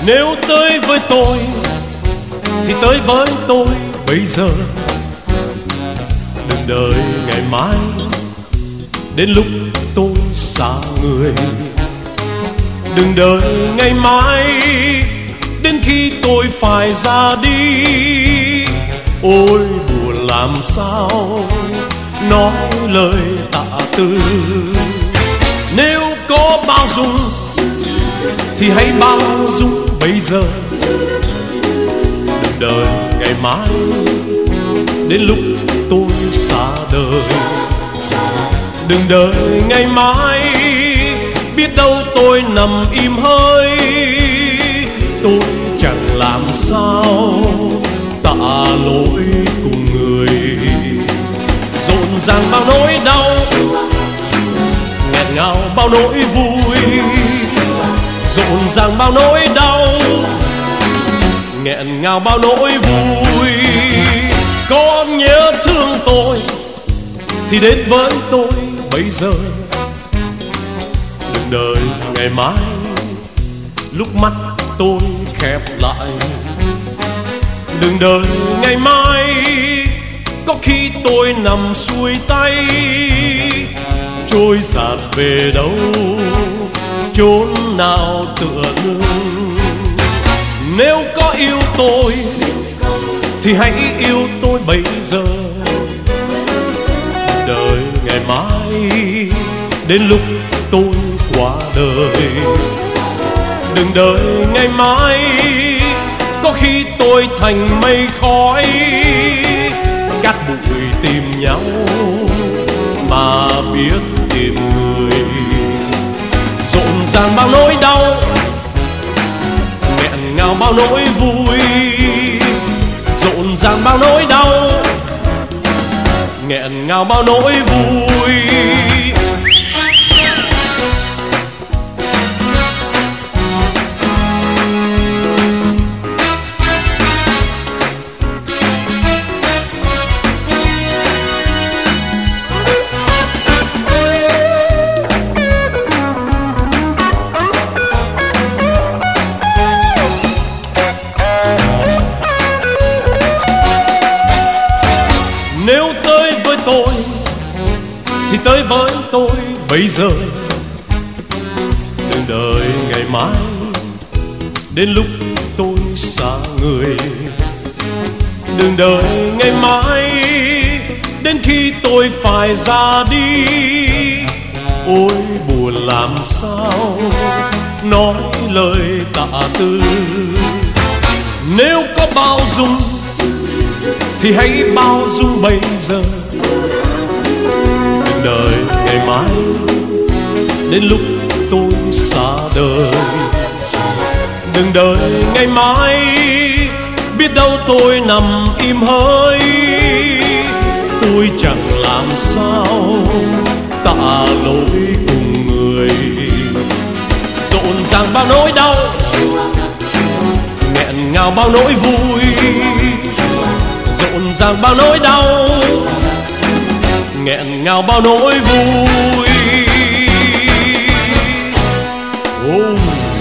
Nếu tới với tôi thì tới với tôi bây giờ. Đừng đợi ngày mai đến lúc tôi xa người. Đừng đợi ngày mai đến khi tôi phải ra đi. Ôi buồn làm sao nói lời tạ từ. Nếu có bao dung thì hãy bao dung bây giờ. Đừng đợi ngày mai đến lúc tôi xa đời. Đừng đợi ngày mai biết đâu tôi nằm im hơi. Tôi chẳng làm sao tạ lỗi cùng người. Rộn ràng bao nỗi đau, nghẹn ngào bao nỗi vui. Rộn ràng bao nỗi đau, nghẹn ngào bao nỗi vui. Có nhớ thương tôi thì đến với tôi bây giờ. Đừng đợi ngày mai lúc mắt tôi khép lại. Đừng đợi ngày mai có khi tôi nằm xuôi tay. Trôi dạt về đâu chốn nào tựa nương. Nếu có yêu tôi thì hãy yêu tôi bây giờ. Đợi ngày mai đến lúc tôi qua đời. Đừng đợi ngày mai có khi tôi thành mây khói. Cát bụi tìm nhau mà biết tìm người. Rộn ràng bao nỗi đau, nghẹn ngào bao nỗi vui. Rộn ràng bao nỗi đau, nghẹn ngào bao nỗi vui. Nếu tới với tôi thì tới với tôi bây giờ. Đừng đợi ngày mai đến lúc tôi xa người. Đừng đợi ngày mai đến khi tôi phải ra đi. Ôi buồn làm sao nói lời tạ từ. Nếu có bao dung thì hãy bao dung bây giờ. Đừng đợi ngày mai đến lúc tôi xa đời. Đừng đợi ngày mai biết đâu tôi nằm im hơi. Tôi chẳng làm sao tạ lỗi cùng người. Rộn ràng bao nỗi đau, nghẹn ngào bao nỗi vui. Rộn ràng bao nỗi đau, nghẹn ngào bao nỗi vui. Oh.